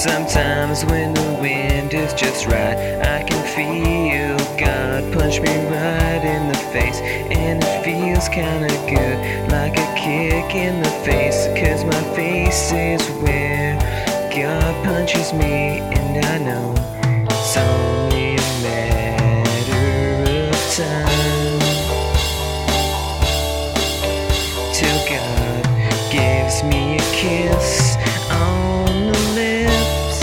Sometimes when the wind is just right, I can feel God punch me right in the face. And it feels kinda good, like a kick in the face. 'Cause my face is where God punches me. And I know it's only a matter of time till God gives me a kiss on the lips.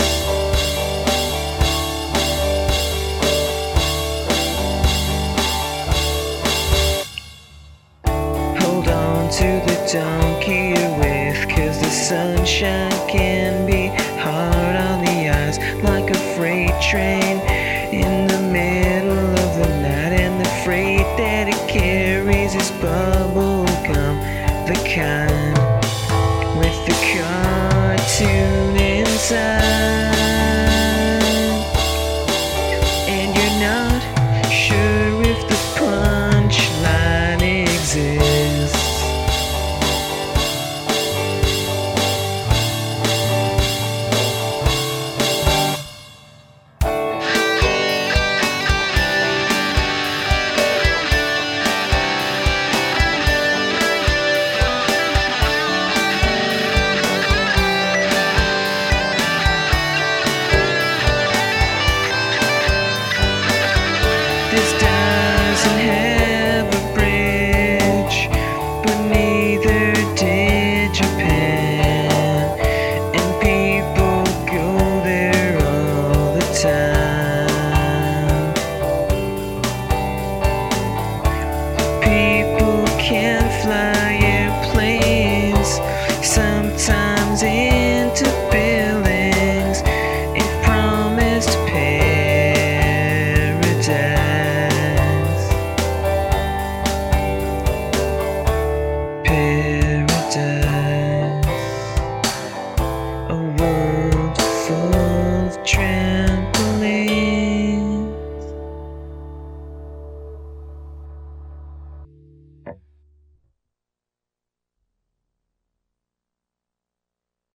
Hold on to the donkey you're with, 'cause the sunshine can be hard on the eyes, like a freight train in the middle of the night. And the freight that it carries is bubble gum, the kind with the cartoon inside. And you're not